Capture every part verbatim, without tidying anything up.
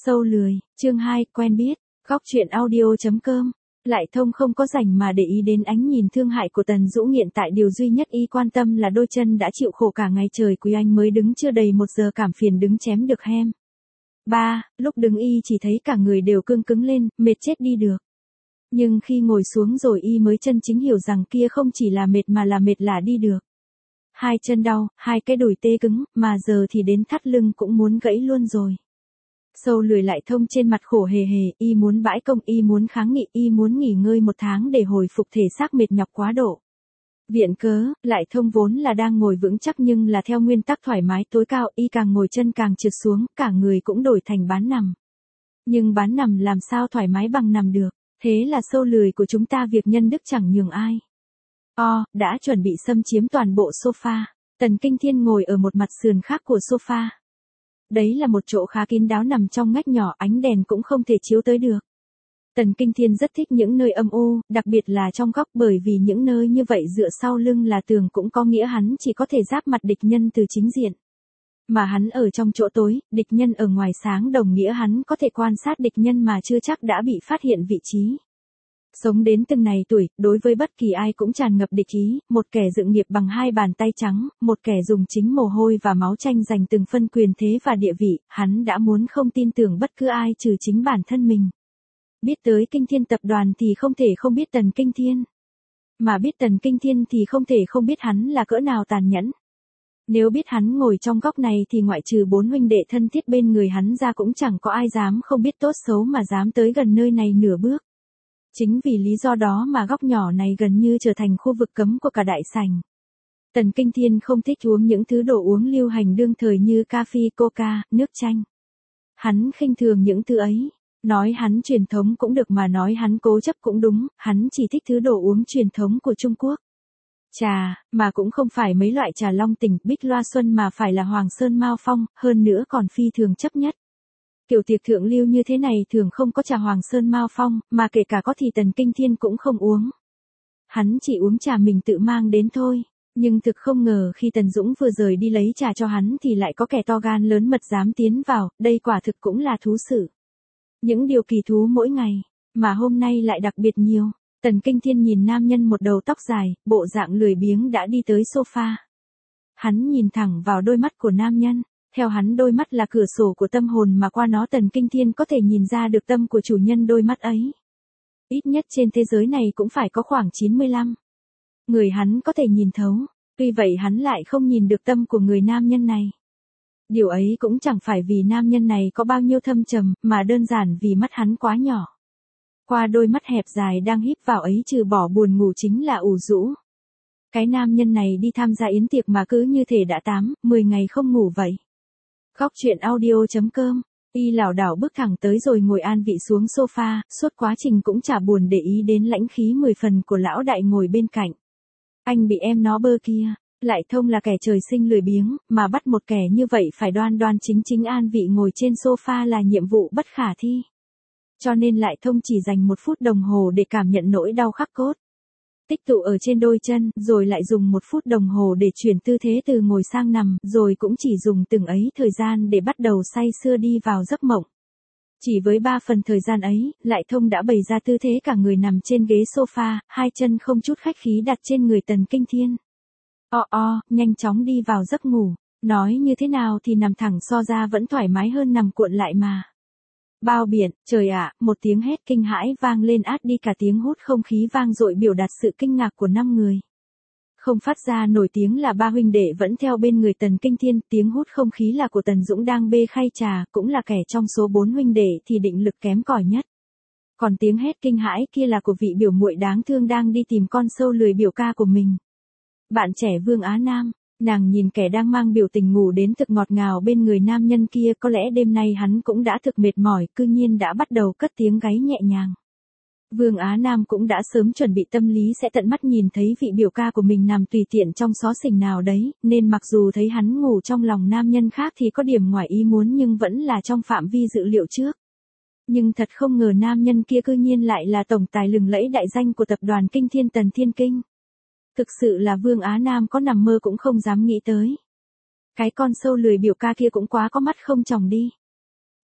Sâu lười, chương hai, quen biết, góc truyện audio.com. Lại Thông không có rảnh mà để ý đến ánh nhìn thương hại của Tần Dũ Nghiện, tại điều duy nhất y quan tâm là đôi chân đã chịu khổ cả ngày trời Quý Anh mới đứng chưa đầy một giờ cảm phiền đứng chém được hem. Ba, lúc đứng y chỉ thấy cả người đều cương cứng lên, mệt chết đi được. Nhưng khi ngồi xuống rồi y mới chân chính hiểu rằng kia không chỉ là mệt mà là mệt là đi được. Hai chân đau, hai cái đùi tê cứng, mà giờ thì đến thắt lưng cũng muốn gãy luôn rồi. Sâu lười Lại Thông trên mặt khổ hề hề, y muốn bãi công, y muốn kháng nghị, y muốn nghỉ ngơi một tháng để hồi phục thể xác mệt nhọc quá độ. Viện cớ, Lại Thông vốn là đang ngồi vững chắc nhưng là theo nguyên tắc thoải mái tối cao, y càng ngồi chân càng trượt xuống, cả người cũng đổi thành bán nằm. Nhưng bán nằm làm sao thoải mái bằng nằm được, thế là sâu lười của chúng ta việc nhân đức chẳng nhường ai. O, đã chuẩn bị xâm chiếm toàn bộ sofa. Tần Kinh Thiên ngồi ở một mặt sườn khác của sofa. Đấy là một chỗ khá kín đáo nằm trong ngách nhỏ, ánh đèn cũng không thể chiếu tới được. Tần Kinh Thiên rất thích những nơi âm u, đặc biệt là trong góc, bởi vì những nơi như vậy dựa sau lưng là tường cũng có nghĩa hắn chỉ có thể giáp mặt địch nhân từ chính diện. Mà hắn ở trong chỗ tối, địch nhân ở ngoài sáng đồng nghĩa hắn có thể quan sát địch nhân mà chưa chắc đã bị phát hiện vị trí. Sống đến từng này tuổi, đối với bất kỳ ai cũng tràn ngập địch ý, một kẻ dựng nghiệp bằng hai bàn tay trắng, một kẻ dùng chính mồ hôi và máu tranh giành từng phân quyền thế và địa vị, hắn đã muốn không tin tưởng bất cứ ai trừ chính bản thân mình. Biết tới Kinh Thiên tập đoàn thì không thể không biết Tần Kinh Thiên. Mà biết Tần Kinh Thiên thì không thể không biết hắn là cỡ nào tàn nhẫn. Nếu biết hắn ngồi trong góc này thì ngoại trừ bốn huynh đệ thân thiết bên người hắn ra cũng chẳng có ai dám không biết tốt xấu mà dám tới gần nơi này nửa bước. Chính vì lý do đó mà góc nhỏ này gần như trở thành khu vực cấm của cả đại sảnh. Tần Kinh Thiên không thích uống những thứ đồ uống lưu hành đương thời như cà phê, coca, nước chanh. Hắn khinh thường những thứ ấy. Nói hắn truyền thống cũng được mà nói hắn cố chấp cũng đúng, hắn chỉ thích thứ đồ uống truyền thống của Trung Quốc. Trà, mà cũng không phải mấy loại trà Long Tỉnh, Bích Loa Xuân mà phải là Hoàng Sơn Mao Phong, hơn nữa còn phi thường chấp nhất. Kiểu tiệc thượng lưu như thế này thường không có trà Hoàng Sơn Mao Phong, mà kể cả có thì Tần Kinh Thiên cũng không uống. Hắn chỉ uống trà mình tự mang đến thôi, nhưng thực không ngờ khi Tần Dũng vừa rời đi lấy trà cho hắn thì lại có kẻ to gan lớn mật dám tiến vào, đây quả thực cũng là thú sự. Những điều kỳ thú mỗi ngày, mà hôm nay lại đặc biệt nhiều. Tần Kinh Thiên nhìn nam nhân một đầu tóc dài, bộ dạng lười biếng đã đi tới sofa. Hắn nhìn thẳng vào đôi mắt của nam nhân. Theo hắn, đôi mắt là cửa sổ của tâm hồn mà qua nó Tần Kinh Thiên có thể nhìn ra được tâm của chủ nhân đôi mắt ấy. Ít nhất trên thế giới này cũng phải có khoảng chín mươi lăm người hắn có thể nhìn thấu, tuy vậy hắn lại không nhìn được tâm của người nam nhân này. Điều ấy cũng chẳng phải vì nam nhân này có bao nhiêu thâm trầm, mà đơn giản vì mắt hắn quá nhỏ. Qua đôi mắt hẹp dài đang híp vào ấy trừ bỏ buồn ngủ chính là ủ rũ. Cái nam nhân này đi tham gia yến tiệc mà cứ như thể đã tám, mười ngày không ngủ vậy. Góc truyện audio.com, y lảo đảo bước thẳng tới rồi ngồi an vị xuống sofa, suốt quá trình cũng chả buồn để ý đến lãnh khí mười phần của lão đại ngồi bên cạnh. Anh bị em nó bơ kia. Lại Thông là kẻ trời sinh lười biếng, mà bắt một kẻ như vậy phải đoan đoan chính chính an vị ngồi trên sofa là nhiệm vụ bất khả thi. Cho nên Lại Thông chỉ dành một phút đồng hồ để cảm nhận nỗi đau khắc cốt. Tích tụ ở trên đôi chân, rồi lại dùng một phút đồng hồ để chuyển tư thế từ ngồi sang nằm, rồi cũng chỉ dùng từng ấy thời gian để bắt đầu say sưa đi vào giấc mộng. Chỉ với ba phần thời gian ấy, Lại Thông đã bày ra tư thế cả người nằm trên ghế sofa, hai chân không chút khách khí đặt trên người Tần Kinh Thiên. O o, nhanh chóng đi vào giấc ngủ, nói như thế nào thì nằm thẳng so ra vẫn thoải mái hơn nằm cuộn lại mà. Bao biển, trời ạ, một tiếng hét kinh hãi vang lên át đi cả tiếng hút không khí vang dội biểu đạt sự kinh ngạc của năm người. Không phát ra nổi tiếng là ba huynh đệ vẫn theo bên người Tần Kinh Thiên, tiếng hút không khí là của Tần Dũng đang bê khay trà, cũng là kẻ trong số bốn huynh đệ thì định lực kém cỏi nhất. Còn tiếng hét kinh hãi kia là của vị biểu muội đáng thương đang đi tìm con sâu lười biểu ca của mình. Bạn trẻ Vương Á Nam, nàng nhìn kẻ đang mang biểu tình ngủ đến thực ngọt ngào bên người nam nhân kia, có lẽ đêm nay hắn cũng đã thực mệt mỏi, cư nhiên đã bắt đầu cất tiếng gáy nhẹ nhàng. Vương Á Nam cũng đã sớm chuẩn bị tâm lý sẽ tận mắt nhìn thấy vị biểu ca của mình nằm tùy tiện trong xó xỉnh nào đấy, nên mặc dù thấy hắn ngủ trong lòng nam nhân khác thì có điểm ngoài ý muốn nhưng vẫn là trong phạm vi dự liệu trước. Nhưng thật không ngờ nam nhân kia cư nhiên lại là tổng tài lừng lẫy đại danh của tập đoàn Kinh Thiên Tần Thiên Kinh. Thực sự là Vương Á Nam có nằm mơ cũng không dám nghĩ tới. Cái con sâu lười biểu ca kia cũng quá có mắt không tròng đi.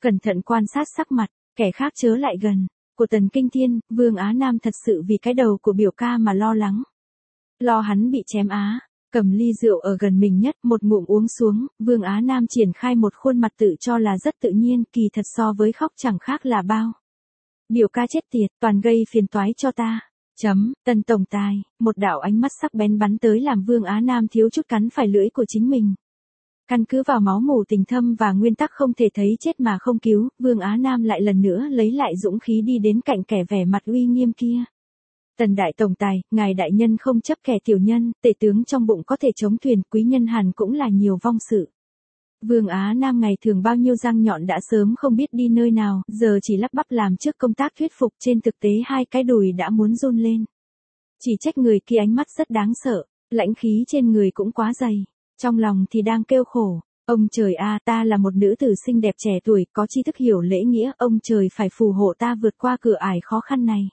Cẩn thận quan sát sắc mặt, kẻ khác chớ lại gần, của Tần Kinh Thiên, Vương Á Nam thật sự vì cái đầu của biểu ca mà lo lắng. Lo hắn bị chém á, cầm ly rượu ở gần mình nhất, một ngụm uống xuống, Vương Á Nam triển khai một khuôn mặt tự cho là rất tự nhiên, kỳ thật so với khóc chẳng khác là bao. Biểu ca chết tiệt, toàn gây phiền toái cho ta. Chấm, Tần tổng tài, một đạo ánh mắt sắc bén bắn tới làm Vương Á Nam thiếu chút cắn phải lưỡi của chính mình. Căn cứ vào máu mủ tình thâm và nguyên tắc không thể thấy chết mà không cứu, Vương Á Nam lại lần nữa lấy lại dũng khí đi đến cạnh kẻ vẻ mặt uy nghiêm kia. Tần đại tổng tài, ngài đại nhân không chấp kẻ tiểu nhân, tể tướng trong bụng có thể chống thuyền, quý nhân hàn cũng là nhiều vong sự. Vương Á Nam ngày thường bao nhiêu răng nhọn đã sớm không biết đi nơi nào, giờ chỉ lắp bắp làm trước công tác thuyết phục, trên thực tế hai cái đùi đã muốn run lên. Chỉ trách người kia ánh mắt rất đáng sợ, lãnh khí trên người cũng quá dày, trong lòng thì đang kêu khổ. Ông trời a, ta là một nữ tử xinh đẹp trẻ tuổi, có tri thức hiểu lễ nghĩa, ông trời phải phù hộ ta vượt qua cửa ải khó khăn này.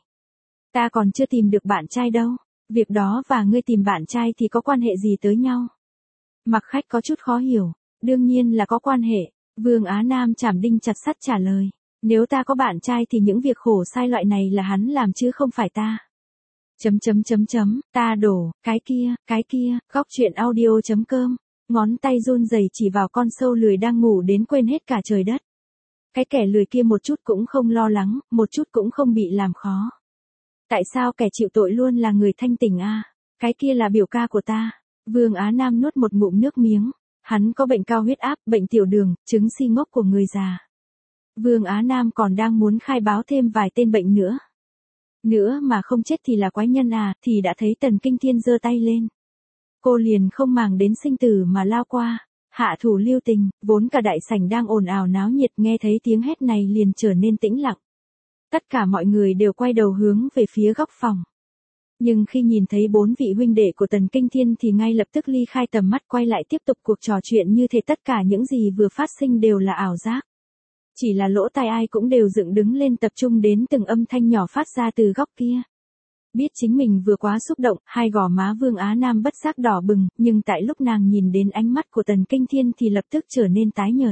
Ta còn chưa tìm được bạn trai đâu, việc đó và ngươi tìm bạn trai thì có quan hệ gì tới nhau? Mặc Khách có chút khó hiểu, đương nhiên là có quan hệ, Vương Á Nam chảm đinh chặt sắt trả lời, nếu ta có bạn trai thì những việc khổ sai loại này là hắn làm chứ không phải ta. Chấm chấm chấm chấm, ta đổ, cái kia, cái kia, góc truyện audio chấm com, ngón tay run rẩy chỉ vào con sâu lười đang ngủ đến quên hết cả trời đất. Cái kẻ lười kia một chút cũng không lo lắng, một chút cũng không bị làm khó. Tại sao kẻ chịu tội luôn là người thanh tỉnh a? Cái kia là biểu ca của ta. Vương Á Nam nuốt một ngụm nước miếng. Hắn có bệnh cao huyết áp, bệnh tiểu đường, chứng si ngốc của người già. Vương Á Nam còn đang muốn khai báo thêm vài tên bệnh nữa. Nữa mà không chết thì là quái nhân à, thì đã thấy Tần Kinh Thiên giơ tay lên. Cô liền không màng đến sinh tử mà lao qua. Hạ thủ lưu tình, vốn cả đại sảnh đang ồn ào náo nhiệt, nghe thấy tiếng hét này liền trở nên tĩnh lặng. Tất cả mọi người đều quay đầu hướng về phía góc phòng. Nhưng khi nhìn thấy bốn vị huynh đệ của Tần Kinh Thiên thì ngay lập tức ly khai tầm mắt, quay lại tiếp tục cuộc trò chuyện như thể tất cả những gì vừa phát sinh đều là ảo giác. Chỉ là lỗ tai ai cũng đều dựng đứng lên tập trung đến từng âm thanh nhỏ phát ra từ góc kia. Biết chính mình vừa quá xúc động, hai gò má Vương Á Nam bất giác đỏ bừng, nhưng tại lúc nàng nhìn đến ánh mắt của Tần Kinh Thiên thì lập tức trở nên tái nhợt.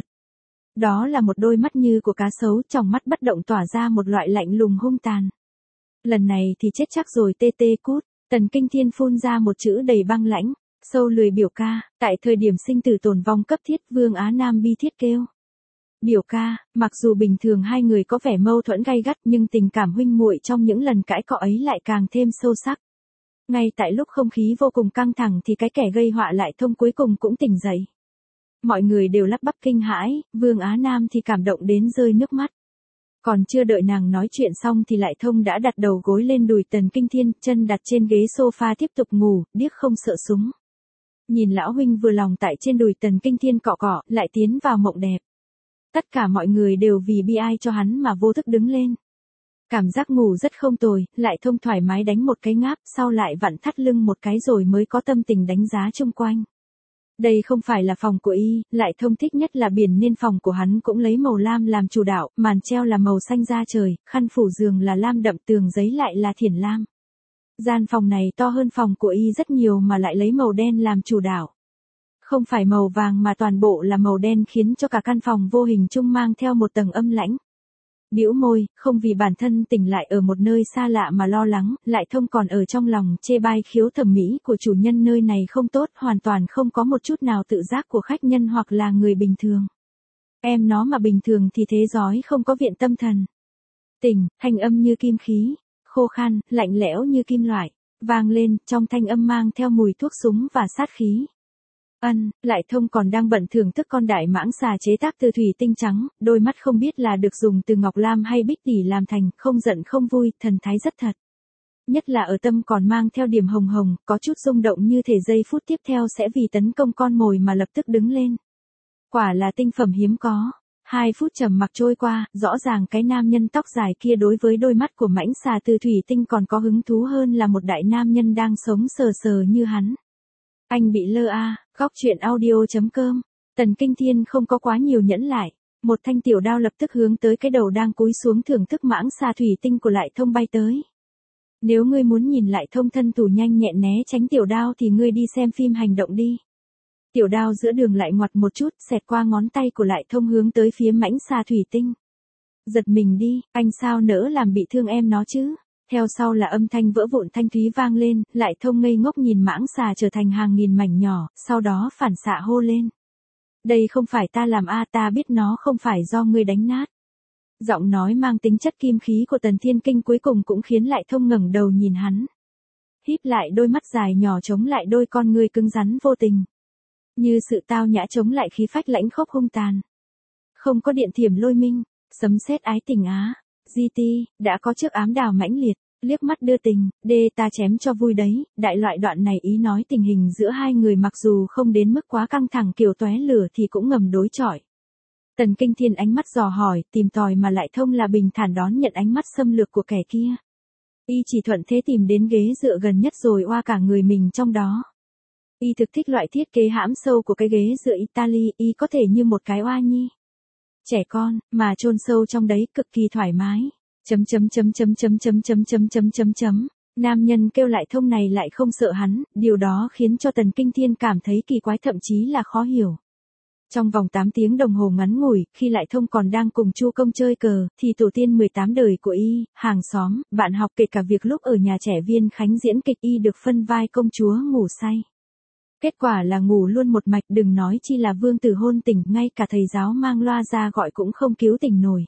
Đó là một đôi mắt như của cá sấu, trong mắt bất động tỏa ra một loại lạnh lùng hung tàn. Lần này thì chết chắc rồi tê tê cút, Tần Kinh Thiên phun ra một chữ đầy băng lãnh, sâu lười biểu ca, tại thời điểm sinh tử tồn vong cấp thiết, Vương Á Nam bi thiết kêu. Biểu ca, mặc dù bình thường hai người có vẻ mâu thuẫn gay gắt nhưng tình cảm huynh muội trong những lần cãi cọ ấy lại càng thêm sâu sắc. Ngay tại lúc không khí vô cùng căng thẳng thì cái kẻ gây họa Lại Thông cuối cùng cũng tỉnh dậy. Mọi người đều lắp bắp kinh hãi, Vương Á Nam thì cảm động đến rơi nước mắt. Còn chưa đợi nàng nói chuyện xong thì Lại Thông đã đặt đầu gối lên đùi Tần Kinh Thiên, chân đặt trên ghế sofa tiếp tục ngủ, điếc không sợ súng. Nhìn lão huynh vừa lòng tại trên đùi Tần Kinh Thiên cọ cọ, lại tiến vào mộng đẹp. Tất cả mọi người đều vì bi ai cho hắn mà vô thức đứng lên. Cảm giác ngủ rất không tồi, Lại Thông thoải mái đánh một cái ngáp, sau lại vặn thắt lưng một cái rồi mới có tâm tình đánh giá chung quanh. Đây không phải là phòng của y, Lại Thông thích nhất là biển nên phòng của hắn cũng lấy màu lam làm chủ đạo, màn treo là màu xanh da trời, khăn phủ giường là lam đậm, tường giấy lại là thiển lam. Gian phòng này to hơn phòng của y rất nhiều mà lại lấy màu đen làm chủ đạo. Không phải màu vàng mà toàn bộ là màu đen khiến cho cả căn phòng vô hình chung mang theo một tầng âm lãnh. Bĩu môi, không vì bản thân tỉnh lại ở một nơi xa lạ mà lo lắng, Lại Thông còn ở trong lòng chê bai khiếu thẩm mỹ của chủ nhân nơi này không tốt, hoàn toàn không có một chút nào tự giác của khách nhân hoặc là người bình thường. Em nó mà bình thường thì thế giói không có viện tâm thần. Tỉnh, thanh âm như kim khí, khô khan, lạnh lẽo như kim loại, vang lên, trong thanh âm mang theo mùi thuốc súng và sát khí. Ân, Lại Thông còn đang bận thưởng thức con đại mãng xà chế tác từ thủy tinh trắng, đôi mắt không biết là được dùng từ ngọc lam hay bích tỷ làm thành, không giận không vui, thần thái rất thật. Nhất là ở tâm còn mang theo điểm hồng hồng, có chút rung động như thể giây phút tiếp theo sẽ vì tấn công con mồi mà lập tức đứng lên. Quả là tinh phẩm hiếm có. Hai phút trầm mặc trôi qua, rõ ràng cái nam nhân tóc dài kia đối với đôi mắt của mãnh xà từ thủy tinh còn có hứng thú hơn là một đại nam nhân đang sống sờ sờ như hắn. Anh bị lơ a, góc truyện audio chấm com. Tần Kinh Thiên không có quá nhiều nhẫn lại, một thanh tiểu đao lập tức hướng tới cái đầu đang cúi xuống thưởng thức mãng xà thủy tinh của Lại Thông bay tới. Nếu ngươi muốn nhìn Lại Thông thân thủ nhanh nhẹn né tránh tiểu đao thì ngươi đi xem phim hành động đi. Tiểu đao giữa đường lại ngoặt một chút, xẹt qua ngón tay của Lại Thông hướng tới phía mãnh xà thủy tinh. Giật mình đi, anh sao nỡ làm bị thương em nó chứ? Theo sau là âm thanh vỡ vụn thanh thúy vang lên, Lại Thông ngây ngốc nhìn mãng xà trở thành hàng nghìn mảnh nhỏ, sau đó phản xạ hô lên. Đây không phải ta làm a, ta biết nó không phải do ngươi đánh nát. Giọng nói mang tính chất kim khí của Tần Thiên Kinh cuối cùng cũng khiến Lại Thông ngẩng đầu nhìn hắn. Híp lại đôi mắt dài nhỏ chống lại đôi con ngươi cứng rắn vô tình. Như sự tao nhã chống lại khí phách lãnh khốc hung tàn. Không có điện thiểm lôi minh, sấm sét ái tình á, giê tê, đã có trước ám đào mãnh liệt, liếc mắt đưa tình, đê ta chém cho vui đấy, đại loại đoạn này ý nói tình hình giữa hai người mặc dù không đến mức quá căng thẳng kiểu tóe lửa thì cũng ngầm đối chọi. Tần Kinh Thiên ánh mắt dò hỏi, tìm tòi mà Lại Thông là bình thản đón nhận ánh mắt xâm lược của kẻ kia. Y chỉ thuận thế tìm đến ghế dựa gần nhất rồi oa cả người mình trong đó. Y thực thích loại thiết kế hãm sâu của cái ghế dựa Italy, y có thể như một cái oa nhi. Trẻ con, mà chôn sâu trong đấy cực kỳ thoải mái. Chấm chấm chấm chấm chấm chấm chấm chấm chấm chấm chấm. Nam nhân kêu Lại Thông này lại không sợ hắn, điều đó khiến cho Tần Kinh Thiên cảm thấy kỳ quái thậm chí là khó hiểu. Trong vòng tám tiếng đồng hồ ngắn ngủi, khi Lại Thông còn đang cùng Chu Công chơi cờ, thì tổ tiên mười tám đời của y, hàng xóm, bạn học kể cả việc lúc ở nhà trẻ Viên Khánh diễn kịch y được phân vai công chúa ngủ say. Kết quả là ngủ luôn một mạch, đừng nói chi là vương tử hôn tỉnh, ngay cả thầy giáo mang loa ra gọi cũng không cứu tỉnh nổi.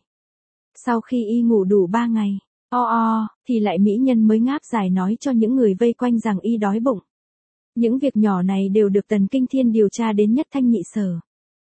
Sau khi y ngủ đủ ba ngày, o o, thì lại mỹ nhân mới ngáp dài nói cho những người vây quanh rằng y đói bụng. Những việc nhỏ này đều được Tần Kinh Thiên điều tra đến nhất thanh nhị sở.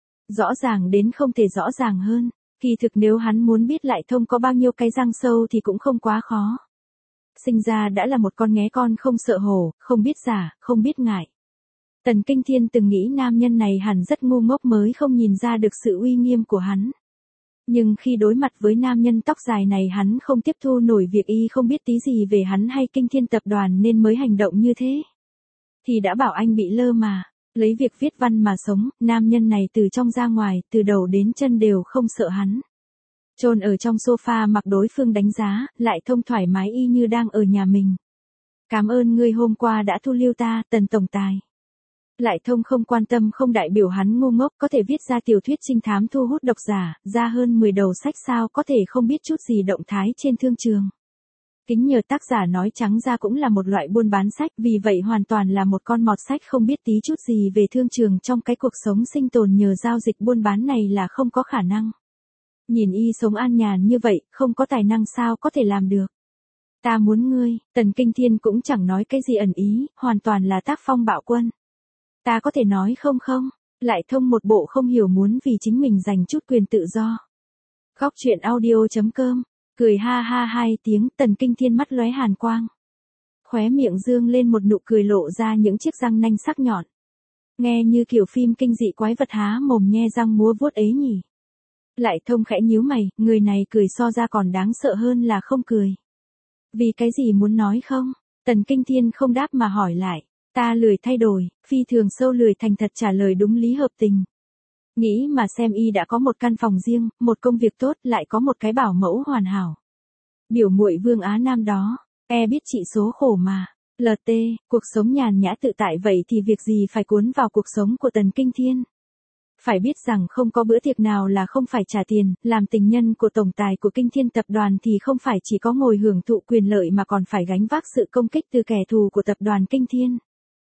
Rõ ràng đến không thể rõ ràng hơn, kỳ thực nếu hắn muốn biết Lại Thông có bao nhiêu cái răng sâu thì cũng không quá khó. Sinh ra đã là một con nghé con không sợ hổ, không biết giả, không biết ngại. Tần Kinh Thiên từng nghĩ nam nhân này hẳn rất ngu ngốc mới không nhìn ra được sự uy nghiêm của hắn. Nhưng khi đối mặt với nam nhân tóc dài này hắn không tiếp thu nổi việc y không biết tí gì về hắn hay Kinh Thiên tập đoàn nên mới hành động như thế. Thì đã bảo anh bị lơ mà, lấy việc viết văn mà sống, nam nhân này từ trong ra ngoài, từ đầu đến chân đều không sợ hắn. Chôn ở trong sofa mặc đối phương đánh giá, Lại Thông thoải mái y như đang ở nhà mình. Cảm ơn ngươi hôm qua đã thu lưu ta, Tần tổng tài. Lại Thông không quan tâm không đại biểu hắn ngu ngốc, có thể viết ra tiểu thuyết trinh thám thu hút độc giả, ra hơn mười đầu sách sao có thể không biết chút gì động thái trên thương trường. Kính nhờ tác giả nói trắng ra cũng là một loại buôn bán sách, vì vậy hoàn toàn là một con mọt sách không biết tí chút gì về thương trường trong cái cuộc sống sinh tồn nhờ giao dịch buôn bán này là không có khả năng. Nhìn y sống an nhàn như vậy, không có tài năng sao có thể làm được. Ta muốn ngươi, Tần Kinh Thiên cũng chẳng nói cái gì ẩn ý, hoàn toàn là tác phong bạo quân. Ta có thể nói không không? Lại Thông một bộ không hiểu muốn vì chính mình giành chút quyền tự do. Góc truyện audio chấm com, cười ha ha hai tiếng, Tần Kinh Thiên mắt lóe hàn quang. Khóe miệng dương lên một nụ cười lộ ra những chiếc răng nanh sắc nhọn. Nghe như kiểu phim kinh dị quái vật há mồm nhe răng múa vuốt ấy nhỉ. Lại Thông khẽ nhíu mày, người này cười so ra còn đáng sợ hơn là không cười. Vì cái gì muốn nói không? Tần Kinh Thiên không đáp mà hỏi lại. Ta lười thay đổi, phi thường sâu lười thành thật trả lời đúng lý hợp tình. Nghĩ mà xem y đã có một căn phòng riêng, một công việc tốt, lại có một cái bảo mẫu hoàn hảo. Biểu muội Vương Á Nam đó, e biết trị số khổ mà. lờ tê, cuộc sống nhàn nhã tự tại vậy thì việc gì phải cuốn vào cuộc sống của Tần Kinh Thiên. Phải biết rằng không có bữa tiệc nào là không phải trả tiền, làm tình nhân của tổng tài của Kinh Thiên tập đoàn thì không phải chỉ có ngồi hưởng thụ quyền lợi mà còn phải gánh vác sự công kích từ kẻ thù của tập đoàn Kinh Thiên.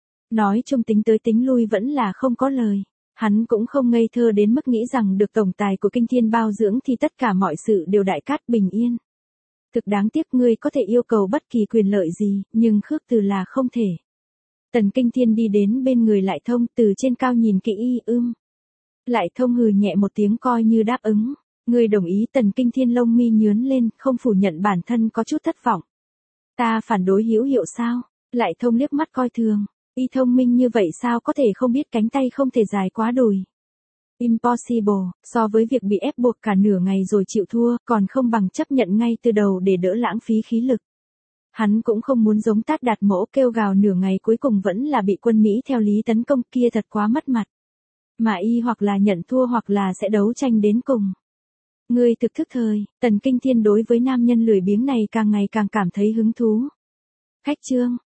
Nói chung tính tới tính lui vẫn là không có lời. Hắn cũng không ngây thơ đến mức nghĩ rằng được tổng tài của Kinh Thiên bao dưỡng thì tất cả mọi sự đều đại cát bình yên. Thực đáng tiếc ngươi có thể yêu cầu bất kỳ quyền lợi gì, nhưng khước từ là không thể. Tần Kinh Thiên đi đến bên người Lại Thông từ trên cao nhìn kỹ y ưm. Lại Thông hừ nhẹ một tiếng coi như đáp ứng. Ngươi đồng ý. Tần Kinh Thiên lông mi nhướn lên, không phủ nhận bản thân có chút thất vọng. Ta phản đối hữu hiệu sao? Lại Thông liếc mắt coi thường. Y thông minh như vậy sao có thể không biết cánh tay không thể dài quá đùi. Impossible, so với việc bị ép buộc cả nửa ngày rồi chịu thua, còn không bằng chấp nhận ngay từ đầu để đỡ lãng phí khí lực. Hắn cũng không muốn giống Tát Đạt Mỗ kêu gào nửa ngày cuối cùng vẫn là bị quân Mỹ theo lý tấn công kia thật quá mất mặt. Mà y hoặc là nhận thua hoặc là sẽ đấu tranh đến cùng. Ngươi thực thức thời, Tần Kinh Thiên đối với nam nhân lười biếng này càng ngày càng cảm thấy hứng thú. Khách trương,